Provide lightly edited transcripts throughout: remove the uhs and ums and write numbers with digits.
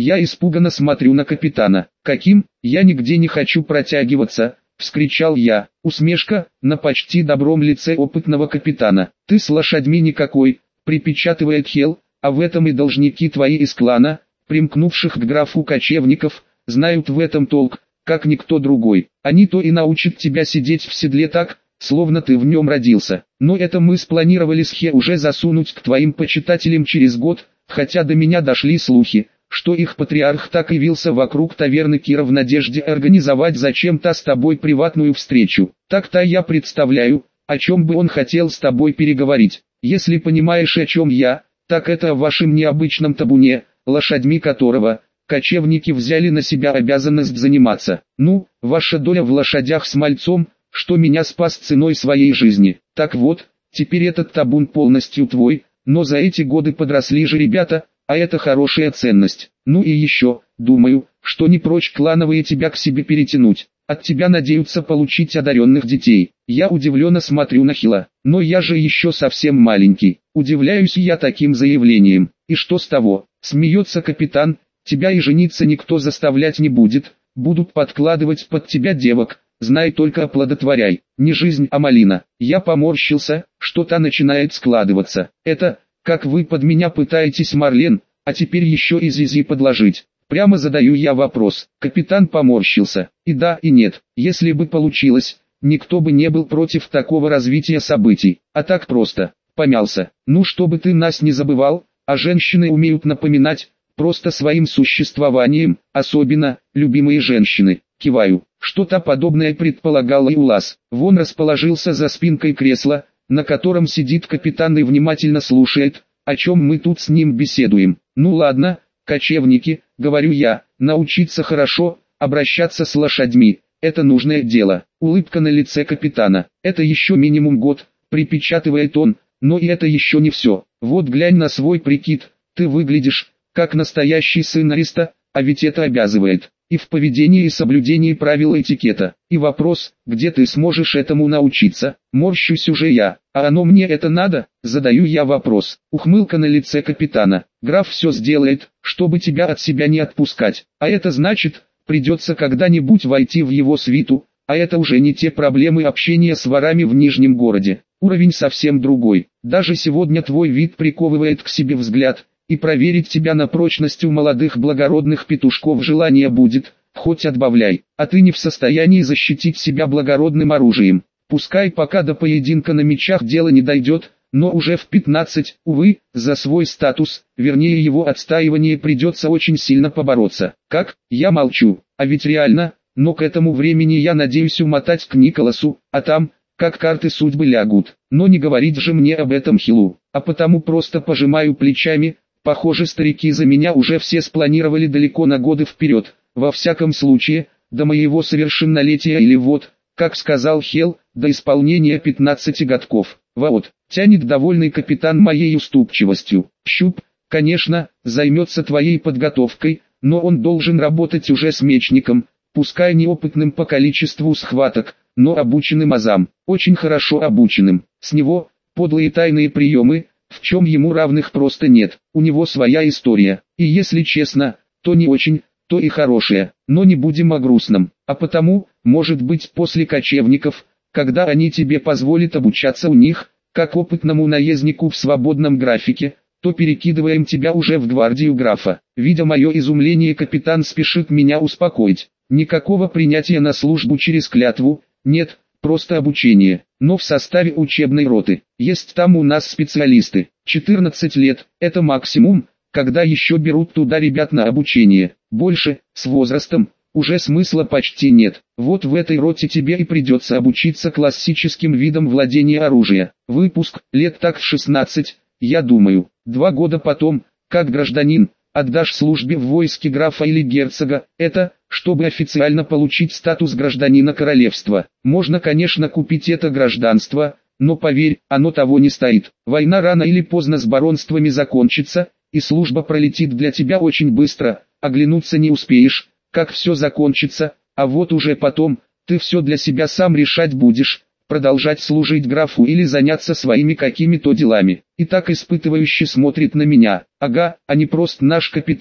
Я испуганно смотрю на капитана. Каким? Я нигде не хочу протягиваться, вскричал я. Усмешка на почти добром лице опытного капитана. Ты с лошадьми никакой, припечатывает Хел, а в этом и должники твои из клана, примкнувших к графу кочевников, знают в этом толк, как никто другой. Они то и научат тебя сидеть в седле так, словно ты в нем родился. Но это мы спланировали с Хе уже засунуть к твоим почитателям через год, хотя до меня дошли слухи, что их патриарх так явился вокруг таверны Кира в надежде организовать зачем-то с тобой приватную встречу. Так-то я представляю, о чем бы он хотел с тобой переговорить. Если понимаешь, о чем я, так это о вашем необычном табуне, лошадьми которого кочевники взяли на себя обязанность заниматься. Ну, ваша доля в лошадях с мальцом, что меня спас ценой своей жизни. Так вот, теперь этот табун полностью твой, но за эти годы подросли же ребята, а это хорошая ценность. Ну и еще, думаю, что не прочь клановые тебя к себе перетянуть. От тебя надеются получить одаренных детей. Я удивленно смотрю на Хила, но я же еще совсем маленький. Удивляюсь я таким заявлением. И что с того? Смеется капитан, тебя и жениться никто заставлять не будет, будут подкладывать под тебя девок. Знай только оплодотворяй, не жизнь, а малина. Я поморщился, что-то начинает складываться. Это, как вы под меня пытаетесь, Марлен, а теперь еще и Зизи подложить. Прямо задаю я вопрос. Капитан поморщился. И да, и нет. Если бы получилось, никто бы не был против такого развития событий. А так просто. Помялся. Ну, чтобы ты нас не забывал, а женщины умеют напоминать, просто своим существованием, особенно, любимые женщины. Киваю. Что-то подобное предполагал и Улас. Вон расположился за спинкой кресла, на котором сидит капитан и внимательно слушает, о чем мы тут с ним беседуем. Ну ладно, кочевники, говорю я, научиться хорошо, обращаться с лошадьми, это нужное дело. Улыбка на лице капитана. Это еще минимум год, припечатывает он, но и это еще не все. Вот глянь на свой прикид, ты выглядишь, как настоящий сын Ариста, а ведь это обязывает. И в поведении и соблюдении правил этикета. И вопрос, где ты сможешь этому научиться? Морщусь уже я. А оно мне это надо? Задаю я вопрос. Ухмылка на лице капитана. Граф все сделает, чтобы тебя от себя не отпускать. А это значит, придется когда-нибудь войти в его свиту. А это уже не те проблемы общения с ворами в Нижнем городе. Уровень совсем другой. Даже сегодня твой вид приковывает к себе взгляд. И проверить тебя на прочность у молодых благородных петушков желания будет, хоть отбавляй, а ты не в состоянии защитить себя благородным оружием. Пускай пока до поединка на мечах дело не дойдет, но уже в 15, увы, за свой статус, вернее его отстаивание придется очень сильно побороться. Как? Я молчу, а ведь реально, но к этому времени я надеюсь умотать к Николасу, а там, как карты судьбы лягут. Но не говорить же мне об этом Хилу, а потому просто пожимаю плечами. Похоже, старики за меня уже все спланировали далеко на годы вперед, во всяком случае, до моего совершеннолетия или вот, как сказал Хел, до исполнения 15 годков. Вот, тянет довольный капитан моей уступчивостью. Щуп, конечно, займется твоей подготовкой, но он должен работать уже с мечником, пускай неопытным по количеству схваток, но обученным азам, очень хорошо обученным. С него, подлые тайные приемы, в чем ему равных просто нет. У него своя история, и если честно, то не очень, то и хорошая, но не будем о грустном. А потому, может быть после кочевников, когда они тебе позволят обучаться у них, как опытному наезднику в свободном графике, то перекидываем тебя уже в гвардию графа. Видя мое изумление, капитан спешит меня успокоить. Никакого принятия на службу через клятву, нет, просто обучение, но в составе учебной роты. Есть там у нас специалисты. 14 лет, это максимум, когда еще берут туда ребят на обучение. Больше, с возрастом, уже смысла почти нет. Вот в этой роте тебе и придется обучиться классическим видам владения оружием. Выпуск, лет так в 16, я думаю. 2 года потом, как гражданин, отдашь службе в войске графа или герцога. Это, чтобы официально получить статус гражданина королевства. Можно, конечно, купить это гражданство, но поверь, оно того не стоит. Война рано или поздно с баронствами закончится, и служба пролетит для тебя очень быстро, оглянуться не успеешь, как все закончится, а вот уже потом, ты все для себя сам решать будешь, продолжать служить графу или заняться своими какими-то делами. И так испытывающе смотрит на меня. Ага, а не просто наш капитан,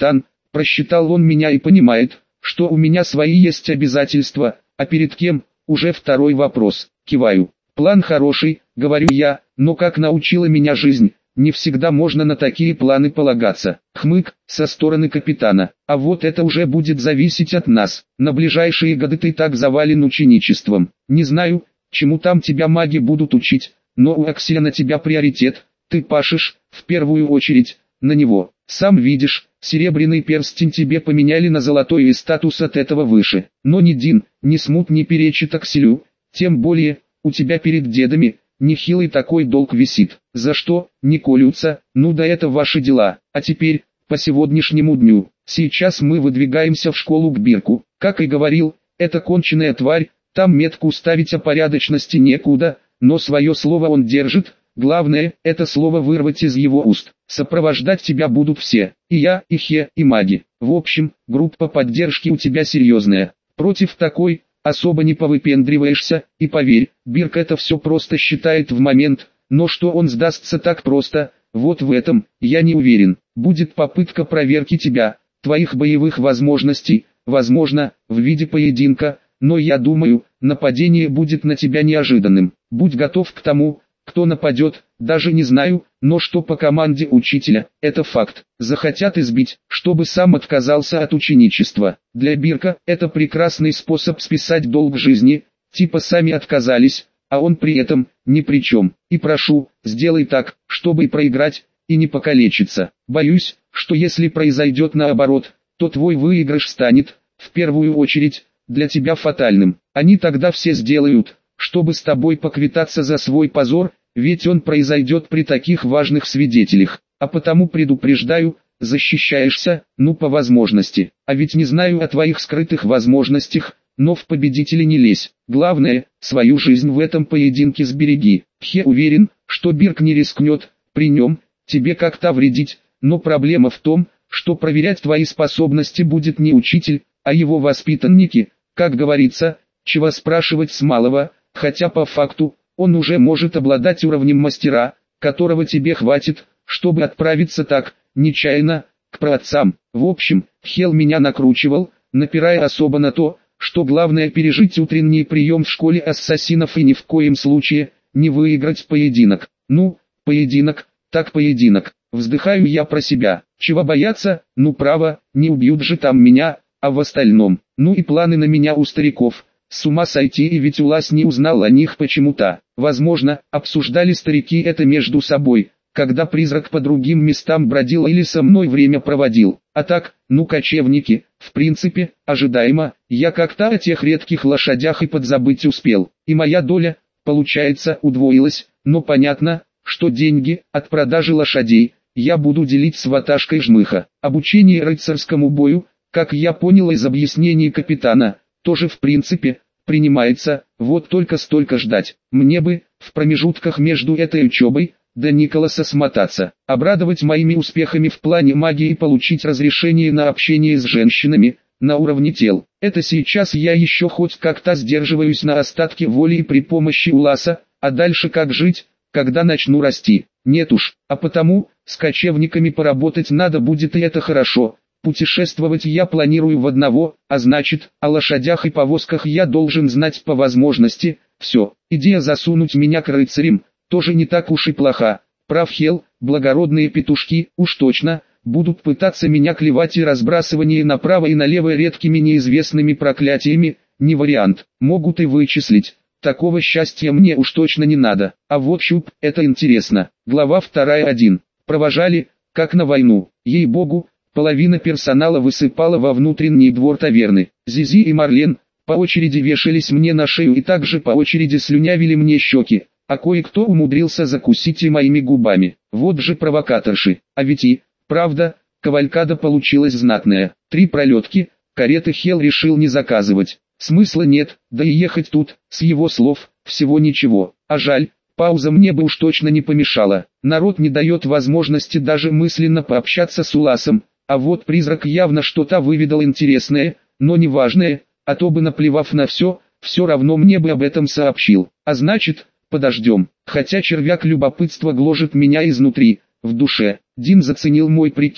просчитал он меня и понимает, что у меня свои есть обязательства, а перед кем, уже второй вопрос. Киваю. План хороший, говорю я, но как научила меня жизнь, не всегда можно на такие планы полагаться. Хмык, со стороны капитана. А вот это уже будет зависеть от нас. На ближайшие годы ты так завален ученичеством. Не знаю, чему там тебя маги будут учить, но у Акселя на тебя приоритет. Ты пашешь, в первую очередь, на него. Сам видишь, серебряный перстень тебе поменяли на золотой и статус от этого выше. Но ни Дин, ни Смут не перечит Акселю, тем более, у тебя перед дедами, нехилый такой долг висит. За что, не колются, ну да это ваши дела. А теперь, по сегодняшнему дню, сейчас мы выдвигаемся в школу к Бирку. Как и говорил, это конченая тварь, там метку ставить о порядочности некуда, но свое слово он держит. Главное, это слово вырвать из его уст. Сопровождать тебя будут все, и я, и Хе, и маги. В общем, группа поддержки у тебя серьезная. Против такой, особо не повыпендриваешься, и поверь, Бирк это все просто считает в момент, но что он сдастся так просто, вот в этом, я не уверен. Будет попытка проверки тебя, твоих боевых возможностей, возможно, в виде поединка, но я думаю, нападение будет на тебя неожиданным. Будь готов к тому, кто нападет, даже не знаю, но что по команде учителя, это факт. Захотят избить, чтобы сам отказался от ученичества. Для Бирка это прекрасный способ списать долг жизни, типа сами отказались, а он при этом ни при чем. И прошу, сделай так, чтобы и проиграть, и не покалечиться. Боюсь, что если произойдет наоборот, то твой выигрыш станет, в первую очередь, для тебя фатальным. Они тогда все сделают, чтобы с тобой поквитаться за свой позор, ведь он произойдет при таких важных свидетелях. А потому предупреждаю, защищаешься, ну по возможности. А ведь не знаю о твоих скрытых возможностях, но в победители не лезь. Главное, свою жизнь в этом поединке сбереги. Хе уверен, что Бирк не рискнет, при нем, тебе как-то вредить, но проблема в том, что проверять твои способности будет не учитель, а его воспитанники, как говорится, чего спрашивать с малого, хотя по факту, он уже может обладать уровнем мастера, которого тебе хватит, чтобы отправиться так, нечаянно, к праотцам. В общем, Хел меня накручивал, напирая особо на то, что главное пережить утренний прием в школе ассасинов и ни в коем случае, не выиграть поединок. Ну, поединок, так поединок. Вздыхаю я про себя. Чего бояться, ну право, не убьют же там меня, а в остальном, ну и планы на меня у стариков. С ума сойти, и ведь Улас не узнал о них почему-то. Возможно, обсуждали старики это между собой, когда призрак по другим местам бродил или со мной время проводил. А так, ну кочевники, в принципе, ожидаемо, я как-то о тех редких лошадях и подзабыть успел. И моя доля, получается, удвоилась, но понятно, что деньги от продажи лошадей я буду делить с ваташкой жмыха. Обучение рыцарскому бою, как я понял из объяснений капитана, тоже в принципе, принимается, вот только столько ждать. Мне бы, в промежутках между этой учебой, до Николаса смотаться, обрадовать моими успехами в плане магии и получить разрешение на общение с женщинами, на уровне тел. Это сейчас я еще хоть как-то сдерживаюсь на остатки воли и при помощи Уласа, а дальше как жить, когда начну расти? Нет уж, а потому, с кочевниками поработать надо будет, и это хорошо. Путешествовать я планирую в одного, а значит, о лошадях и повозках я должен знать по возможности. Все, идея засунуть меня к рыцарям, тоже не так уж и плоха. Прав Хел, благородные петушки, уж точно, будут пытаться меня клевать, и разбрасывание направо и налево редкими неизвестными проклятиями, не вариант. Могут и вычислить. Такого счастья мне уж точно не надо. А вот щуп, это интересно. Глава 2.1. Провожали, как на войну. Ей-богу, половина персонала высыпала во внутренний двор таверны. Зизи и Марлен по очереди вешались мне на шею и также по очереди слюнявили мне щеки, а кое-кто умудрился закусить и моими губами. Вот же провокаторши. А ведь и, правда, кавалькада получилась знатная. 3 пролетки, кареты Хел решил не заказывать. Смысла нет, да и ехать тут, с его слов, всего ничего. А жаль, пауза мне бы уж точно не помешала. Народ не дает возможности даже мысленно пообщаться с Уласом. А вот призрак явно что-то выведал интересное, но неважное, а то бы, наплевав на все, все равно мне бы об этом сообщил. А значит, подождем. Хотя червяк любопытства гложет меня изнутри, в душе. Дин заценил мой прикид,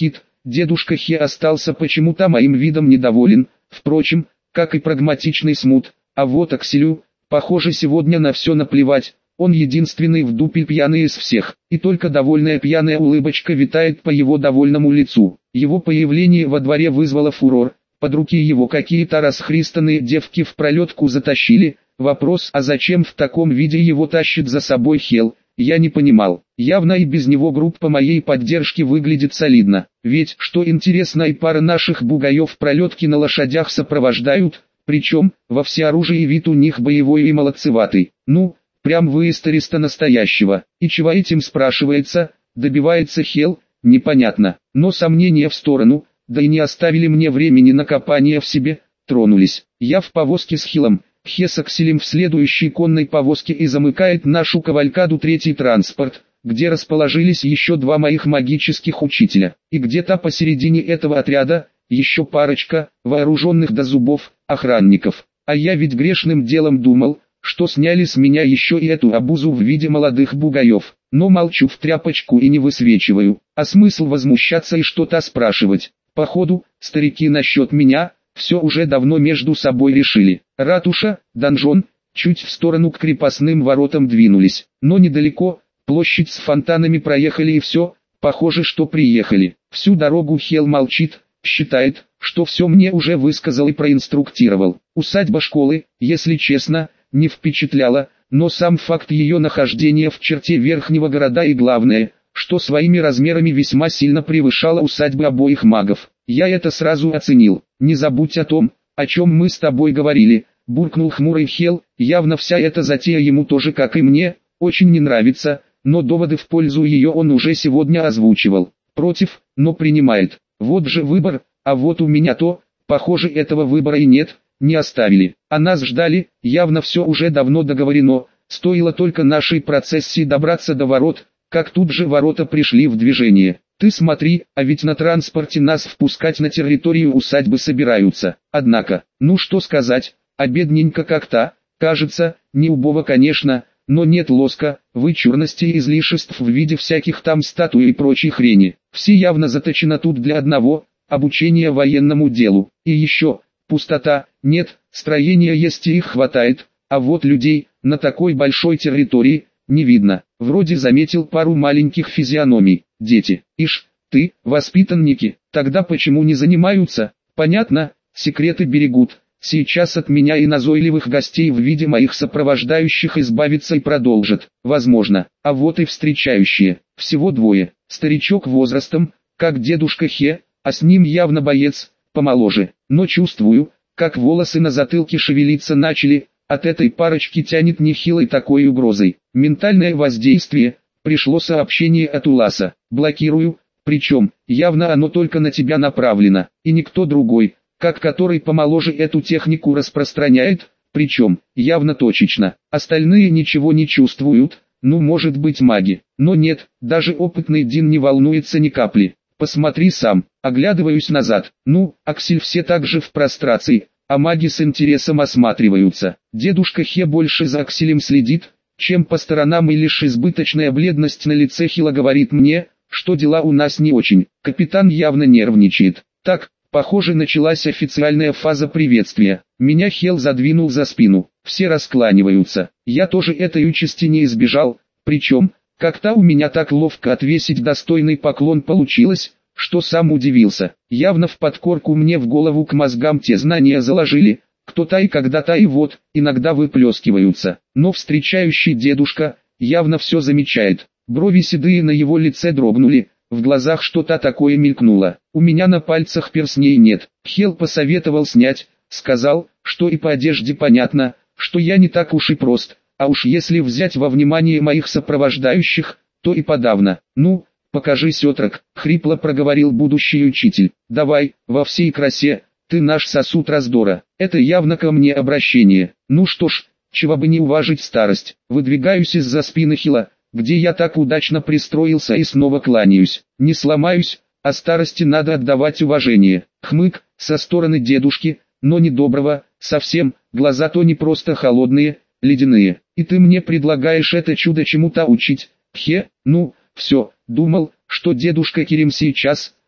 Дедушка Хе остался почему-то моим видом недоволен, впрочем, как и прагматичный Смут, а вот Акселю, похоже, сегодня на все наплевать. Он единственный в дупель пьяный из всех, и только довольная пьяная улыбочка витает по его довольному лицу. Его появление во дворе вызвало фурор, под руки его какие-то расхристанные девки в пролетку затащили. Вопрос, а зачем в таком виде его тащит за собой Хел, я не понимал. Явно и без него группа моей поддержки выглядит солидно, ведь, что интересно, и пара наших бугаев пролетки на лошадях сопровождают, причем, во всеоружии вид у них боевой и молодцеватый. Ну, прям выезд ареста настоящего. И чего этим спрашивается, добивается Хел, непонятно. Но сомнения в сторону, да и не оставили мне времени на копание в себе, тронулись. Я в повозке с Хилом, Хе с Акселем в следующей конной повозке, и замыкает нашу кавалькаду третий транспорт, где расположились еще два моих магических учителя. И где-то посередине этого отряда, еще парочка, вооруженных до зубов, охранников. А я ведь грешным делом думал, что сняли с меня еще и эту обузу в виде молодых бугаев. Но молчу в тряпочку и не высвечиваю. А смысл возмущаться и что-то спрашивать? Походу, старики насчет меня, все уже давно между собой решили. Ратуша, донжон, чуть в сторону к крепостным воротам двинулись. Но недалеко, площадь с фонтанами проехали и все, похоже, что приехали. Всю дорогу Хел молчит, считает, что все мне уже высказал и проинструктировал. Усадьба школы, если честно, не впечатляла, но сам факт ее нахождения в черте верхнего города и главное, что своими размерами весьма сильно превышала усадьбы обоих магов. Я это сразу оценил. Не забудь о том, о чем мы с тобой говорили, буркнул хмурый Хел, явно вся эта затея ему тоже, как и мне, очень не нравится, но доводы в пользу ее он уже сегодня озвучивал. Против, но принимает. Вот же выбор, а вот у меня то, похоже, этого выбора и нет, не оставили. А нас ждали, явно все уже давно договорено, стоило только нашей процессии добраться до ворот, как тут же ворота пришли в движение. Ты смотри, а ведь на транспорте нас впускать на территорию усадьбы собираются. Однако, ну что сказать, а бедненько как-то, кажется, не убого конечно, но нет лоска, вычурности и излишеств в виде всяких там статуй и прочей хрени. Все явно заточено тут для одного, обучения военному делу. И еще, пустота, нет, строения есть и их хватает, а вот людей, на такой большой территории, не видно. Вроде заметил пару маленьких физиономий. Дети, ишь, ты, воспитанники, тогда почему не занимаются? Понятно, секреты берегут. Сейчас от меня и назойливых гостей в виде моих сопровождающих избавиться и продолжат. Возможно, а вот и встречающие. Всего двое. Старичок возрастом, как дедушка Хе, а с ним явно боец, помоложе. Но чувствую, как волосы на затылке шевелиться начали. От этой парочки тянет нехилой такой угрозой. Ментальное воздействие. Пришло сообщение от Уласа. Блокирую, причем, явно оно только на тебя направлено, и никто другой, как который помоложе эту технику распространяет, причем, явно точечно. Остальные ничего не чувствуют, ну может быть маги, но нет, даже опытный Дин не волнуется ни капли. Посмотри сам, оглядываюсь назад, ну, Аксель все так же в прострации, а маги с интересом осматриваются. Дедушка Хе больше за Акселем следит, чем по сторонам, и лишь избыточная бледность на лице Хила говорит мне, что дела у нас не очень. Капитан явно нервничает. Так, похоже, началась официальная фаза приветствия. Меня Хел задвинул за спину. Все раскланиваются. Я тоже этой участи не избежал. Причем, как-то у меня так ловко отвесить достойный поклон получилось, что сам удивился. Явно в подкорку мне в голову к мозгам те знания заложили, кто-то и когда-то, и вот, иногда выплескиваются. Но встречающий дедушка явно все замечает. Брови седые на его лице дрогнули, в глазах что-то такое мелькнуло. У меня на пальцах перстней нет. Хел посоветовал снять, сказал, что и по одежде понятно, что я не так уж и прост, а уж если взять во внимание моих сопровождающих, то и подавно. Ну, покажись, отрок, хрипло проговорил будущий учитель. Давай, во всей красе. Ты наш сосуд раздора. Это явно ко мне обращение. Ну что ж, чего бы не уважить старость. Выдвигаюсь из-за спины Хила, где я так удачно пристроился, и снова кланяюсь. Не сломаюсь, а старости надо отдавать уважение. Хмык, со стороны дедушки, но не доброго, совсем, глаза то не просто холодные, ледяные. И ты мне предлагаешь это чудо чему-то учить? Хе, ну, все, думал, что дедушка Керим сейчас,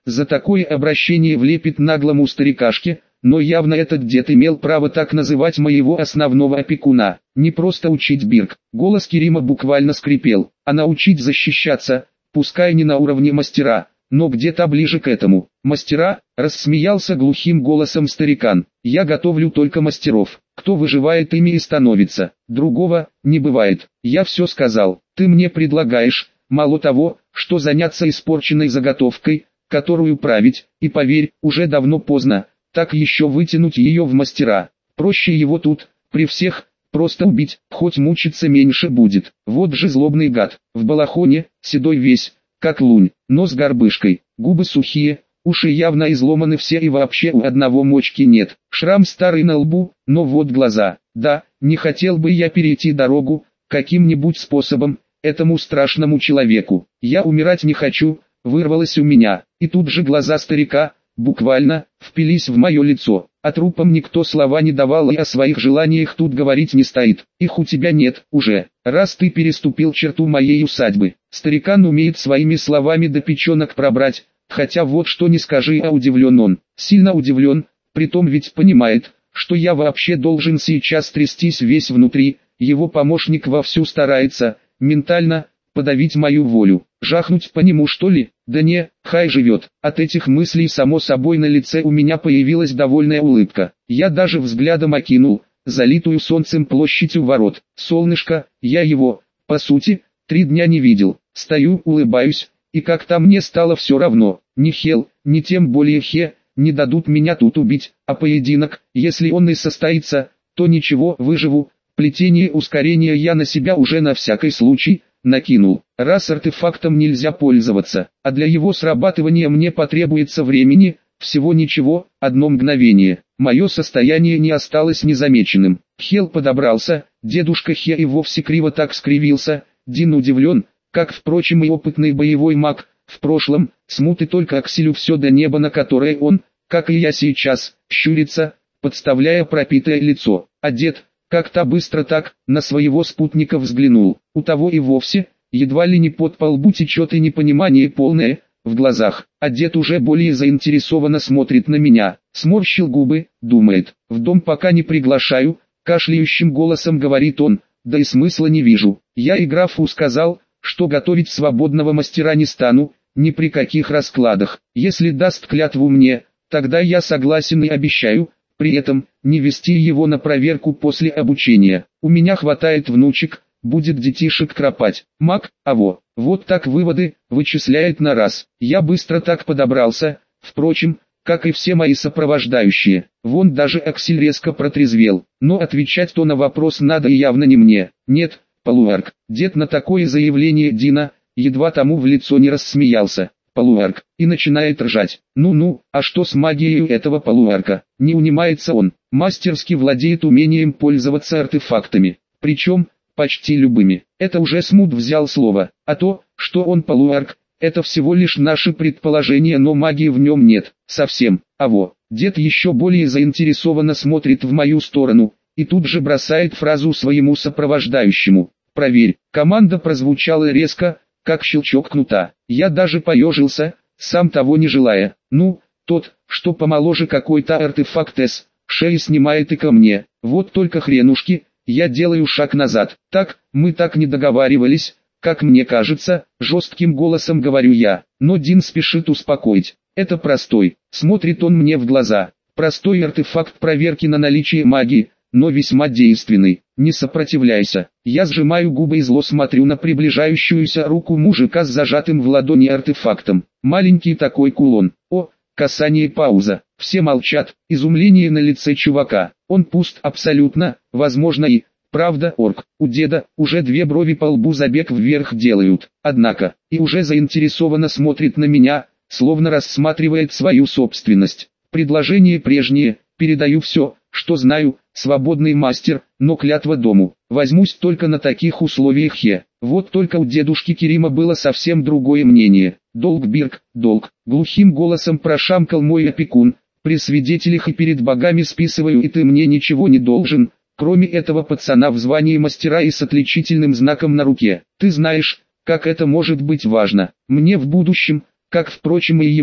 за такое обращение влепит наглому старикашке, но явно этот дед имел право так называть моего основного опекуна. Не просто учить Бирк. Голос Керима буквально скрипел, а научить защищаться, пускай не на уровне мастера, но где-то ближе к этому. Мастера, рассмеялся глухим голосом старикан. Я готовлю только мастеров. Кто выживает, ими и становится. Другого не бывает. Я все сказал. Ты мне предлагаешь, мало того, что заняться испорченной заготовкой, которую править, и поверь, уже давно поздно, так еще вытянуть ее в мастера. Проще его тут, при всех, просто убить, хоть мучиться меньше будет. Вот же злобный гад, в балахоне, седой весь, как лунь, нос горбышкой, губы сухие, уши явно изломаны все и вообще у одного мочки нет. Шрам старый на лбу, но вот глаза. Да, не хотел бы я перейти дорогу, каким-нибудь способом, этому страшному человеку. Я умирать не хочу, вырвалось у меня, и тут же глаза старика, буквально, впились в мое лицо. А трупам никто слова не давал и о своих желаниях тут говорить не стоит. Их у тебя нет, уже, раз ты переступил черту моей усадьбы. Старикан умеет своими словами до печенок пробрать, хотя вот что не скажи, а удивлен он. Сильно удивлен, притом ведь понимает, что я вообще должен сейчас трястись весь внутри. Его помощник вовсю старается, ментально, подавить мою волю. Жахнуть по нему что ли? Да не, хай живет. От этих мыслей само собой на лице у меня появилась довольная улыбка. Я даже взглядом окинул залитую солнцем площадь у ворот. Солнышко, я его, по сути, 3 дня не видел. Стою, улыбаюсь, и как-то мне стало все равно. Ни Хел, ни тем более Хе, не дадут меня тут убить, а поединок, если он и состоится, то ничего, выживу. Плетение ускорения я на себя уже на всякий случай накинул. Раз артефактом нельзя пользоваться, а для его срабатывания мне потребуется времени, всего ничего, 1 мгновение. Мое состояние не осталось незамеченным. Хел подобрался, дедушка Хе и вовсе криво так скривился. Дин удивлен, как впрочем и опытный боевой маг. В прошлом, смуты только Акселю все до неба, на которое он, как и я сейчас, щурится, подставляя пропитое лицо. А дед, как-то быстро так, на своего спутника взглянул. У того и вовсе, едва ли не под по лбу течет и непонимание полное, в глазах. А дед уже более заинтересованно смотрит на меня. Сморщил губы, думает. В дом пока не приглашаю, кашляющим голосом говорит он. Да и смысла не вижу. Я и графу сказал, что готовить свободного мастера не стану, ни при каких раскладах. Если даст клятву мне, тогда я согласен и обещаю, при этом, не вести его на проверку после обучения. У меня хватает внучек, будет детишек кропать. Маг, вот так выводы, вычисляет на раз. Я быстро так подобрался, впрочем, как и все мои сопровождающие. Вон даже Аксель резко протрезвел. Но отвечать-то на вопрос надо и явно не мне. Нет, полуарк. Дед на такое заявление Дина, едва тому в лицо не рассмеялся. Полуарк, и начинает ржать. Ну, а что с магией этого полуарка? Не унимается он, мастерски владеет умением пользоваться артефактами, причем, почти любыми. Это уже Смут взял слово, а то, что он полуарк, это всего лишь наше предположение, но магии в нем нет, совсем. Дед еще более заинтересованно смотрит в мою сторону, и тут же бросает фразу своему сопровождающему. Проверь, команда прозвучала резко, как щелчок кнута. Я даже поежился, сам того не желая. Ну, тот, что помоложе какой-то артефакт с шеи снимает и ко мне. Вот только хренушки, я делаю шаг назад. Так, мы так не договаривались, как мне кажется, жестким голосом говорю я. Но Дин спешит успокоить. Это простой, смотрит он мне в глаза. Простой артефакт проверки на наличие магии, но весьма действенный. Не сопротивляйся. Я сжимаю губы и зло смотрю на приближающуюся руку мужика с зажатым в ладони артефактом. Маленький такой кулон. Касание, пауза. Все молчат. Изумление на лице чувака. Он пуст абсолютно, возможно и... Правда, орк, у деда, уже 2 брови по лбу забег вверх делают. Однако, и уже заинтересованно смотрит на меня, словно рассматривает свою собственность. Предложение прежнее, передаю все, что знаю, свободный мастер, но клятва дому. Возьмусь только на таких условиях Вот только у дедушки Керима было совсем другое мнение. Долг, Бирк, долг. Глухим голосом прошамкал мой опекун. При свидетелях и перед богами списываю, и ты мне ничего не должен, кроме этого пацана в звании мастера и с отличительным знаком на руке. Ты знаешь, как это может быть важно. Мне в будущем, как впрочем и ему,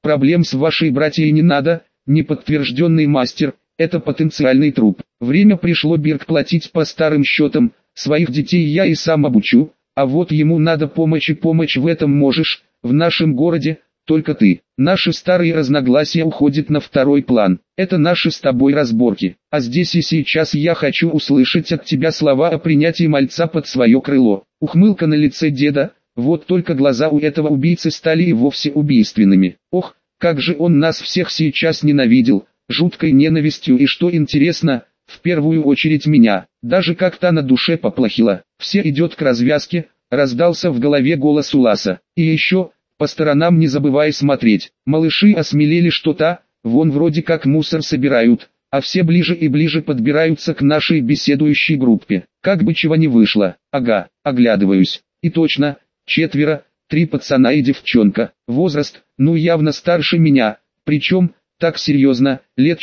проблем с вашей братьей не надо, неподтвержденный мастер, это потенциальный труп. Время пришло, Бирк, платить по старым счетам, своих детей я и сам обучу, а вот ему надо помощь, и помочь в этом можешь, в нашем городе, только ты. Наши старые разногласия уходят на второй план, это наши с тобой разборки, а здесь и сейчас я хочу услышать от тебя слова о принятии мальца под свое крыло. Ухмылка на лице деда, вот только глаза у этого убийцы стали и вовсе убийственными. Ох, как же он нас всех сейчас ненавидел, жуткой ненавистью, и что интересно, в первую очередь меня, даже как-то на душе поплохело. Все идет к развязке, раздался в голове голос Уласа. И еще, по сторонам не забывай смотреть, малыши осмелели что-то, вон вроде как мусор собирают, а все ближе и ближе подбираются к нашей беседующей группе. Как бы чего не вышло, ага, оглядываюсь, и точно, 4, 3 пацана и девчонка, возраст, ну явно старше меня, причем, так серьезно, лет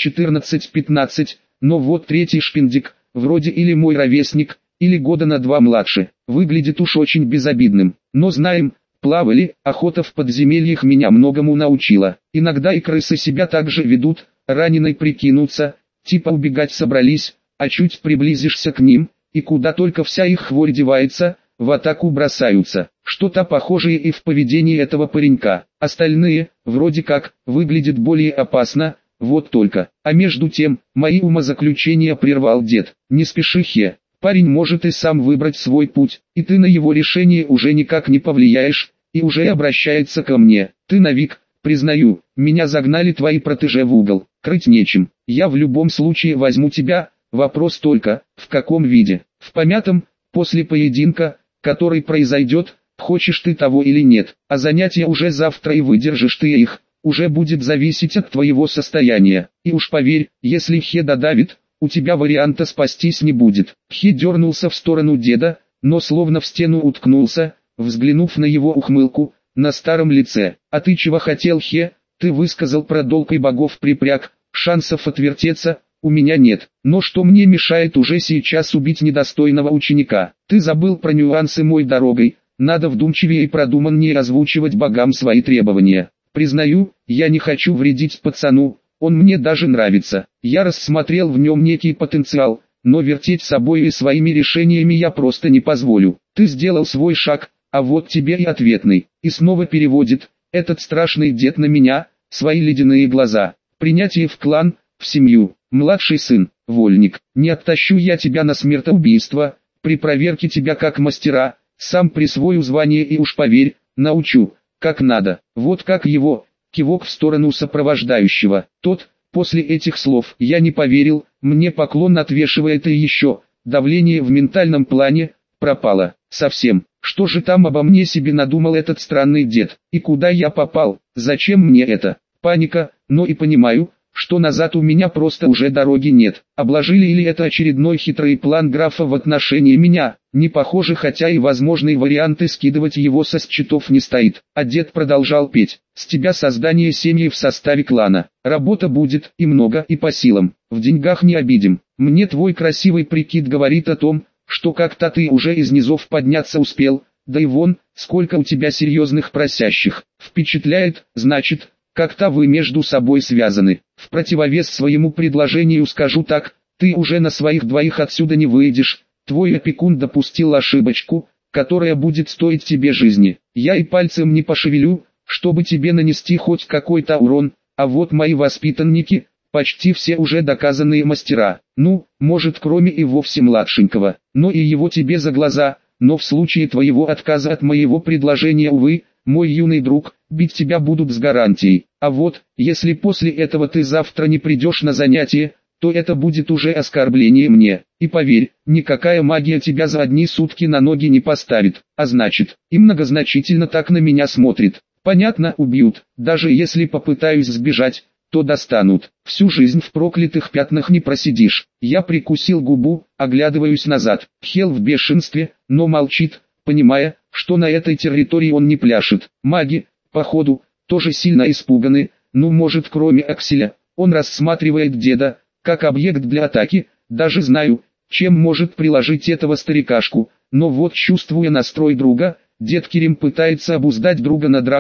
14-15, но вот третий шпиндик, вроде или мой ровесник, или года на 2 младше, выглядит уж очень безобидным, но знаем, плавали, охота в подземельях меня многому научила, иногда и крысы себя так же ведут, раненой прикинуться, типа убегать собрались, а чуть приблизишься к ним, и куда только вся их хворь девается, в атаку бросаются. Что-то похожее и в поведении этого паренька. Остальные, вроде как, выглядят более опасно, вот только. А между тем, мои умозаключения прервал дед. Не спеши, Хе. Парень может и сам выбрать свой путь, и ты на его решение уже никак не повлияешь, и уже обращается ко мне. Ты навик, признаю, меня загнали твои протеже в угол, крыть нечем. Я в любом случае возьму тебя, вопрос только, в каком виде. В помятом, после поединка, который произойдет, хочешь ты того или нет, а занятия уже завтра, и выдержишь ты их, уже будет зависеть от твоего состояния. И уж поверь, если Хе додавит, у тебя варианта спастись не будет. Хе дернулся в сторону деда, но словно в стену уткнулся, взглянув на его ухмылку, на старом лице. А ты чего хотел, Хе? Ты высказал про долг и богов припряг, шансов отвертеться у меня нет, но что мне мешает уже сейчас убить недостойного ученика? Ты забыл про нюансы, мой дорогой, надо вдумчивее и продуманнее озвучивать богам свои требования. Признаю, я не хочу вредить пацану, он мне даже нравится. Я рассмотрел в нем некий потенциал, но вертеть собой и своими решениями я просто не позволю. Ты сделал свой шаг, а вот тебе и ответный. И снова переводит, этот страшный дед на меня, свои ледяные глаза. Принятие в клан, в семью. Младший сын, вольник, не оттащу я тебя на смертоубийство, при проверке тебя как мастера, сам присвою звание и уж поверь, научу, как надо. Вот как его, кивок в сторону сопровождающего. Тот, после этих слов, я не поверил, мне поклон отвешивает, и еще, давление в ментальном плане, пропало, совсем. Что же там обо мне себе надумал этот странный дед, и куда я попал, зачем мне это? Паника, но и понимаю, что назад у меня просто уже дороги нет. Обложили или это очередной хитрый план графа в отношении меня? Не похоже, хотя и возможные варианты скидывать его со счетов не стоит. А дед продолжал петь. С тебя создание семьи в составе клана. Работа будет, и много, и по силам. В деньгах не обидим. Мне твой красивый прикид говорит о том, что как-то ты уже из низов подняться успел. Да и вон, сколько у тебя серьезных просящих. Впечатляет, значит, как-то вы между собой связаны. В противовес своему предложению скажу так, ты уже на своих двоих отсюда не выйдешь. Твой опекун допустил ошибочку, которая будет стоить тебе жизни. Я и пальцем не пошевелю, чтобы тебе нанести хоть какой-то урон, а вот мои воспитанники, почти все уже доказанные мастера. Ну, может, кроме и вовсе младшенького, но и его тебе за глаза, но в случае твоего отказа от моего предложения, увы, мой юный друг, бить тебя будут с гарантией. А вот, если после этого ты завтра не придешь на занятие, то это будет уже оскорбление мне. И поверь, никакая магия тебя за одни сутки на ноги не поставит. А значит, и многозначительно так на меня смотрит. Понятно, убьют. Даже если попытаюсь сбежать, то достанут. Всю жизнь в проклятых пятнах не просидишь. Я прикусил губу, оглядываюсь назад. Хел в бешенстве, но молчит, понимая, что на этой территории он не пляшет. Маги, походу, тоже сильно испуганы, ну может кроме Акселя. Он рассматривает деда, как объект для атаки, даже знаю, чем может приложить этого старикашку, но вот чувствуя настрой друга, дед Керим пытается обуздать друга на драку,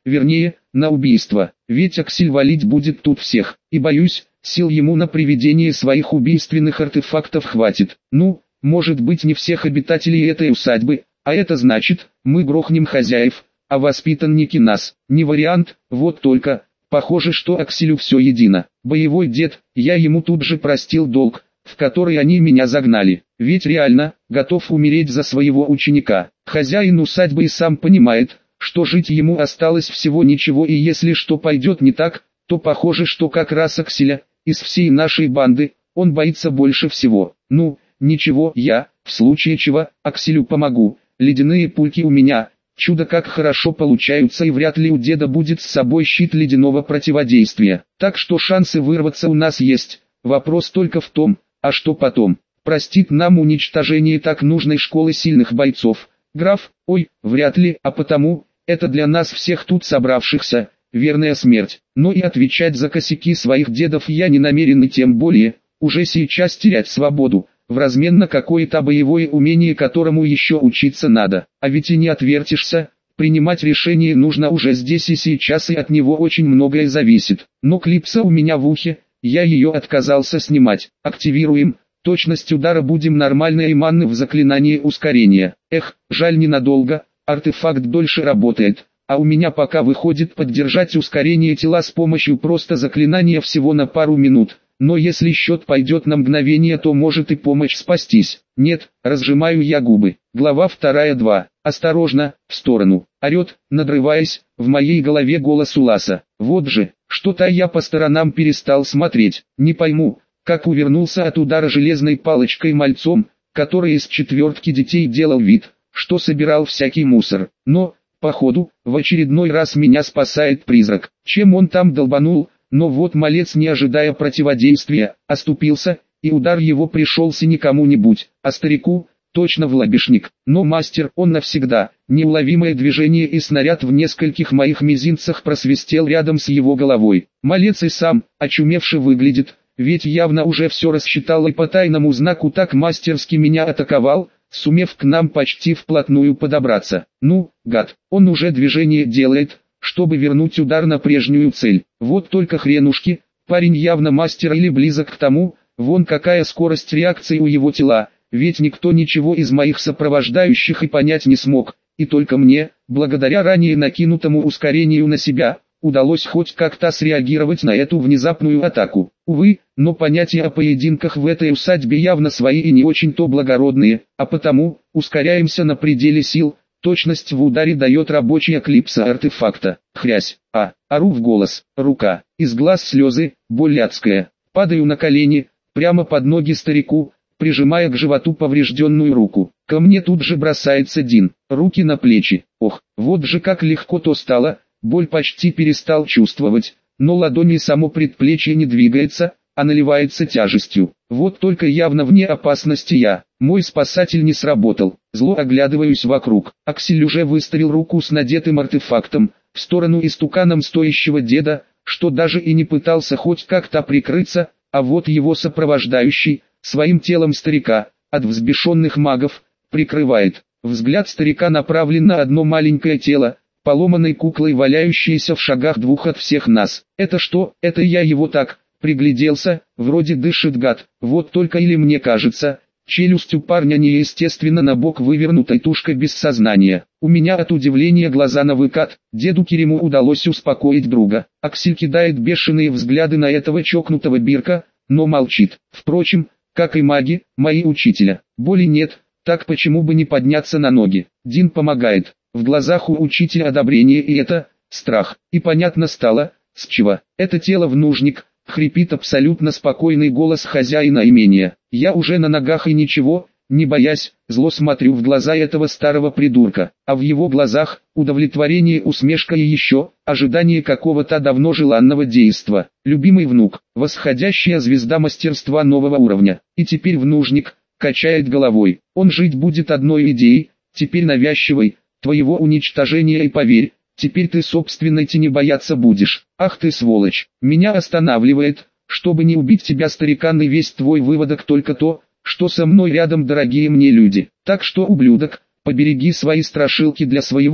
вернее, на убийство. Ведь Аксель валить будет тут всех. И боюсь, сил ему на приведение своих убийственных артефактов хватит. Ну, может быть не всех обитателей этой усадьбы, а это значит, мы грохнем хозяев, а воспитанники нас. Не вариант, вот только, похоже, что Акселю все едино. Боевой дед, я ему тут же простил долг, в который они меня загнали. Ведь реально, готов умереть за своего ученика. Хозяин усадьбы и сам понимает, что жить ему осталось всего ничего, и если что пойдет не так, то похоже, что как раз Акселя, из всей нашей банды, он боится больше всего. Ну, ничего, я, в случае чего, Акселю помогу. Ледяные пульки у меня, чудо как хорошо получаются, и вряд ли у деда будет с собой щит ледяного противодействия. Так что шансы вырваться у нас есть. Вопрос только в том, а что потом? Простит нам уничтожение так нужной школы сильных бойцов? Граф, ой, вряд ли, а потому, это для нас всех тут собравшихся, верная смерть. Но и отвечать за косяки своих дедов я не намерен, и тем более, уже сейчас терять свободу, в размен на какое-то боевое умение, которому еще учиться надо. А ведь и не отвертишься, принимать решение нужно уже здесь и сейчас, и от него очень многое зависит. Но клипса у меня в ухе, я ее отказался снимать. Активируем. Точность удара будем нормальной, и манны в заклинании ускорения. Эх, жаль ненадолго, артефакт дольше работает, а у меня пока выходит поддержать ускорение тела с помощью просто заклинания всего на пару минут. Но если счет пойдет на мгновение, то может и помощь спастись. Нет, разжимаю я губы. Глава 2. Осторожно, в сторону. Орет, надрываясь, в моей голове голос Уласа. Вот же, что-то я по сторонам перестал смотреть. Не пойму, как увернулся от удара железной палочкой мальцом, который из четвертки детей делал вид, что собирал всякий мусор. Но, походу, в очередной раз меня спасает призрак. Чем он там долбанул? Но вот малец, не ожидая противодействия, оступился, и удар его пришелся не кому-нибудь, а старику, точно в лобешник. Но мастер, он навсегда, неуловимое движение, и снаряд в нескольких моих мизинцах просвистел рядом с его головой. Малец и сам, очумевший выглядит, ведь явно уже все рассчитал и по тайному знаку так мастерски меня атаковал, сумев к нам почти вплотную подобраться. Ну, гад, он уже движение делает, чтобы вернуть удар на прежнюю цель. Вот только хренушки, парень явно мастер или близок к тому, вон какая скорость реакции у его тела, ведь никто ничего из моих сопровождающих и понять не смог, и только мне, благодаря ранее накинутому ускорению на себя, удалось хоть как-то среагировать на эту внезапную атаку. Увы, но понятия о поединках в этой усадьбе явно свои и не очень-то благородные, а потому, ускоряемся на пределе сил. Точность в ударе дает рабочая клипса артефакта. Хрясь. Ору в голос. Рука. Из глаз слезы, боль адская. Падаю на колени, прямо под ноги старику, прижимая к животу поврежденную руку. Ко мне тут же бросается Дин. Руки на плечи. Ох, вот же как легко то стало. Боль почти перестал чувствовать, но ладони само предплечье не двигается, а наливается тяжестью. Вот только явно вне опасности я. Мой спасатель не сработал. Зло оглядываюсь вокруг. Аксель уже выставил руку с надетым артефактом в сторону истуканом стоящего деда, что даже и не пытался хоть как-то прикрыться, а вот его сопровождающий, своим телом старика, от взбешенных магов, прикрывает. Взгляд старика направлен на одно маленькое тело, поломанной куклой, валяющейся в шагах 2 от всех нас. Это что? Это я его так пригляделся, вроде дышит гад, вот только или мне кажется, челюсть у парня неестественно на бок вывернутой, тушка без сознания. У меня от удивления глаза на выкат. Деду Керему удалось успокоить друга. Аксель кидает бешеные взгляды на этого чокнутого Бирка, но молчит. Впрочем, как и маги, мои учителя. Боли нет, так почему бы не подняться на ноги? Дин помогает. В глазах у учителя одобрение, и это страх. И понятно стало, с чего. Это тело в нужник. Хрипит абсолютно спокойный голос хозяина имения. Я уже на ногах и ничего, не боясь, зло смотрю в глаза этого старого придурка. А в его глазах удовлетворение, усмешка и еще ожидание какого-то давно желанного действа. Любимый внук, восходящая звезда мастерства нового уровня. И теперь внужник качает головой. Он жить будет одной идеей, теперь навязчивой, твоего уничтожения, и поверь, теперь ты собственной тени бояться будешь. Ах ты сволочь, меня останавливает, чтобы не убить тебя, старикан, и весь твой выводок только то, что со мной рядом дорогие мне люди. Так что, ублюдок, побереги свои страшилки для своего,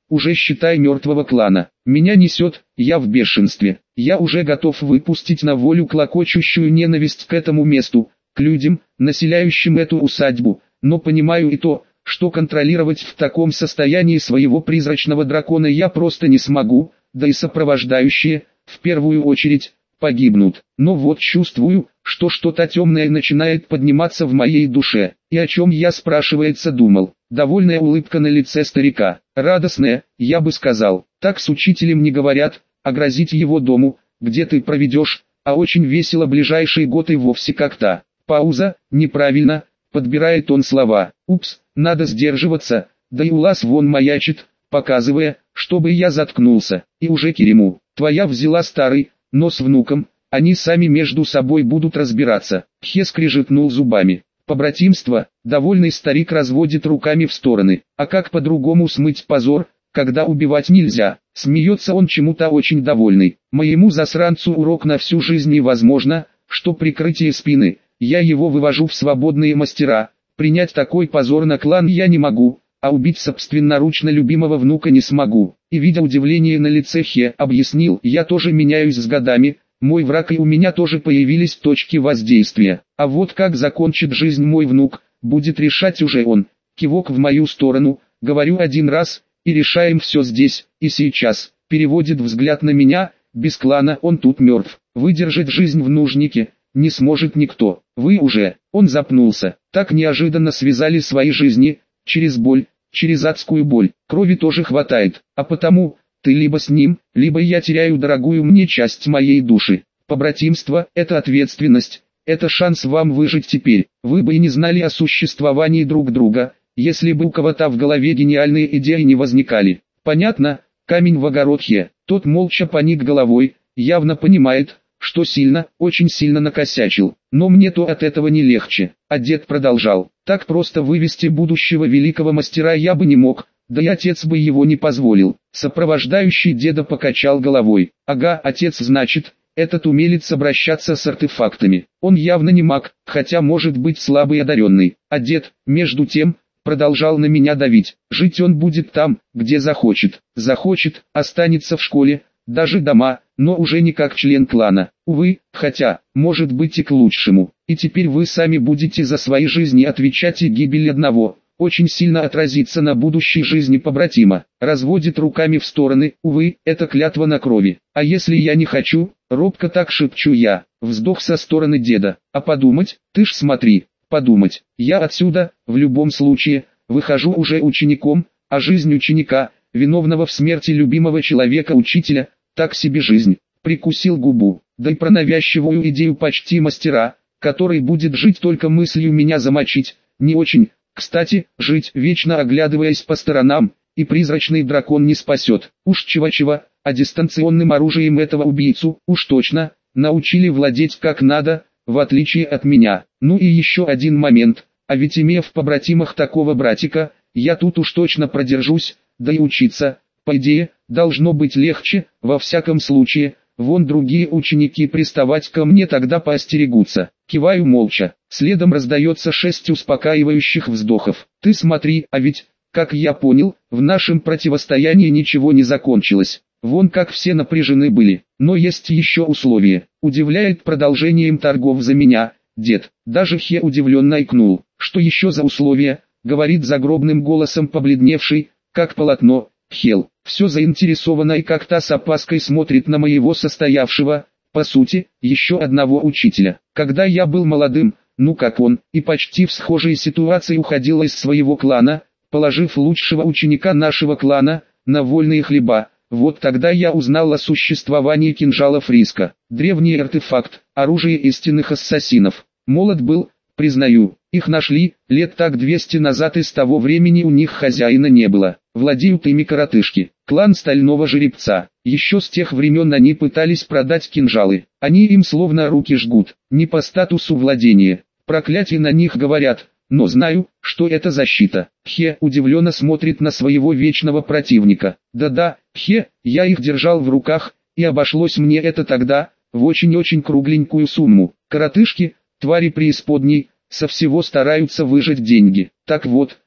уже считай мертвого клана. Меня несет, я в бешенстве. Я уже готов выпустить на волю клокочущую ненависть к этому месту, к людям, населяющим эту усадьбу, но понимаю и то, что контролировать в таком состоянии своего призрачного дракона я просто не смогу, да и сопровождающие, в первую очередь, погибнут. Но вот чувствую, что что-то темное начинает подниматься в моей душе. И о чем я, спрашивается, думал. Довольная улыбка на лице старика, радостная, я бы сказал. Так с учителем не говорят, а грозить его дому, где ты проведешь, а очень весело ближайшие годы и вовсе как-то. Пауза, неправильно, подбирает он слова. Упс, надо сдерживаться, да и Улас вон маячит, показывая, чтобы я заткнулся. И уже Керему, твоя взяла старый, но с внуком, они сами между собой будут разбираться. Хе скрежетнул зубами. Побратимство, довольный старик разводит руками в стороны. А как по-другому смыть позор, когда убивать нельзя? Смеется он чему-то очень довольный. Моему засранцу урок на всю жизнь невозможно, что прикрытие спины, я его вывожу в свободные мастера. Принять такой позор на клан я не могу, а убить собственноручно любимого внука не смогу. И видя удивление на лице Хе, объяснил, я тоже меняюсь с годами. Мой враг и у меня тоже появились точки воздействия. А вот как закончит жизнь мой внук, будет решать уже он. Кивок в мою сторону, говорю один раз, и решаем все здесь, и сейчас. Переводит взгляд на меня, без клана он тут мертв. Выдержать жизнь в нужнике не сможет никто. Вы уже, он запнулся, так неожиданно связали свои жизни, через боль, через адскую боль. Крови тоже хватает, а потому... Ты либо с ним, либо я теряю дорогую мне часть моей души. Побратимство – это ответственность, это шанс вам выжить теперь. Вы бы и не знали о существовании друг друга, если бы у кого-то в голове гениальные идеи не возникали. Понятно? Камень в огород Хе. Тот молча поник головой, явно понимает, что сильно, очень сильно накосячил. Но мне-то от этого не легче. А дед продолжал. Так просто вывести будущего великого мастера я бы не мог. Да и отец бы его не позволил. Сопровождающий деда покачал головой. Ага, отец значит, этот умелец обращаться с артефактами. Он явно не маг, хотя может быть слабый одаренный. А дед, между тем, продолжал на меня давить. Жить он будет там, где захочет. Захочет, останется в школе, даже дома, но уже не как член клана. Увы, хотя, может быть и к лучшему. И теперь вы сами будете за свои жизни отвечать, и гибель одного очень сильно отразится на будущей жизни побратима. Разводит руками в стороны, увы, это клятва на крови. А если я не хочу, робко так шепчу я. Вздох со стороны деда. А подумать, ты ж смотри, подумать. Я отсюда, в любом случае, выхожу уже учеником, а жизнь ученика, виновного в смерти любимого человека учителя, так себе жизнь. Прикусил губу. Да и про навязчивую идею почти мастера, который будет жить только мыслью меня замочить, не очень. Кстати, жить, вечно оглядываясь по сторонам, и призрачный дракон не спасет. Уж чего-чего, а дистанционным оружием этого убийцу, уж точно, научили владеть как надо, в отличие от меня. Ну и еще один момент, а ведь имея в побратимах такого братика, я тут уж точно продержусь, да и учиться, по идее, должно быть легче, во всяком случае. Вон другие ученики приставать ко мне тогда поостерегутся. Киваю молча. Следом раздается 6 успокаивающих вздохов. Ты смотри, а ведь, как я понял, в нашем противостоянии ничего не закончилось. Вон как все напряжены были. Но есть еще условие. Удивляет продолжением торгов за меня, дед. Даже Хе удивленно икнул. Что еще за условия? Говорит загробным голосом побледневший, как полотно, Хел. Все заинтересованно и как-то с опаской смотрит на моего состоявшего, по сути, еще одного учителя. Когда я был молодым, ну как он, и почти в схожей ситуации уходил из своего клана, положив лучшего ученика нашего клана, на вольные хлеба, вот тогда я узнал о существовании кинжалов риска. Древний артефакт, оружие истинных ассасинов. Молод был, признаю, их нашли, лет так 200 назад, и с того времени у них хозяина не было. Владеют ими коротышки. Клан Стального Жеребца. Еще с тех времен они пытались продать кинжалы. Они им словно руки жгут. Не по статусу владения. Проклятие на них говорят. Но знаю, что это защита. Хе удивленно смотрит на своего вечного противника. Да-да, Хе, я их держал в руках, и обошлось мне это тогда, в очень-очень кругленькую сумму. Коротышки, твари преисподней, со всего стараются выжать деньги. Так вот,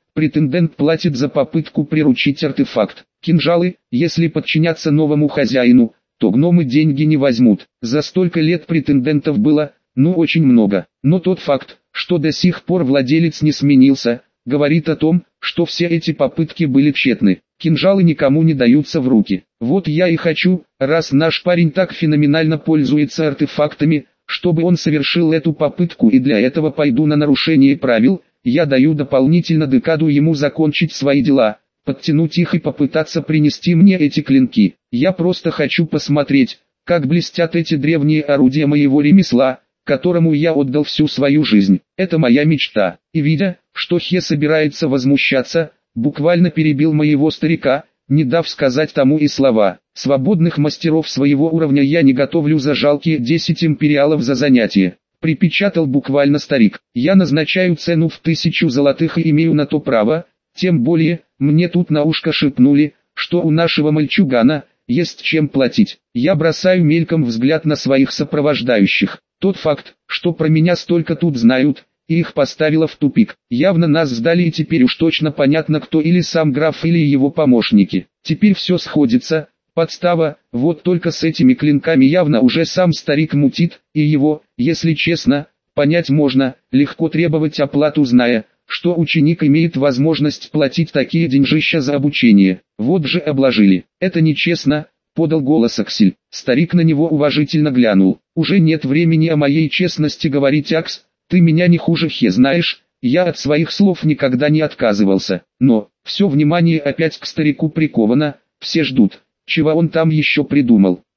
Претендент платит за попытку приручить артефакт. Кинжалы, если подчиняться новому хозяину, то гномы деньги не возьмут. За столько лет претендентов было, очень много. Но тот факт, что до сих пор владелец не сменился, говорит о том, что все эти попытки были тщетны. Кинжалы никому не даются в руки. Вот я и хочу, раз наш парень так феноменально пользуется артефактами, чтобы он совершил эту попытку, и для этого пойду на нарушение правил. Я даю дополнительно декаду ему закончить свои дела, подтянуть их и попытаться принести мне эти клинки. Я просто хочу посмотреть, как блестят эти древние орудия моего ремесла, которому я отдал всю свою жизнь. Это моя мечта. И видя, что Хе собирается возмущаться, буквально перебил моего старика, не дав сказать тому и слова. Свободных мастеров своего уровня я не готовлю за жалкие 10 империалов за занятие. Припечатал буквально старик. Я назначаю цену в 1000 золотых и имею на то право, тем более, мне тут на ушко шепнули, что у нашего мальчугана есть чем платить. Я бросаю мельком взгляд на своих сопровождающих. Тот факт, что про меня столько тут знают, и их поставило в тупик. Явно нас сдали, и теперь уж точно понятно кто, или сам граф, или его помощники. Теперь все сходится. Подстава, вот только с этими клинками явно уже сам старик мутит, и его, если честно, понять можно, легко требовать оплату, зная, что ученик имеет возможность платить такие деньжища за обучение. Вот же обложили. Это нечестно, подал голос Аксель. Старик на него уважительно глянул. Уже нет времени о моей честности говорить, Акс, ты меня не хуже Хе знаешь, я от своих слов никогда не отказывался. Но, все внимание опять к старику приковано, все ждут. Чего он там еще придумал?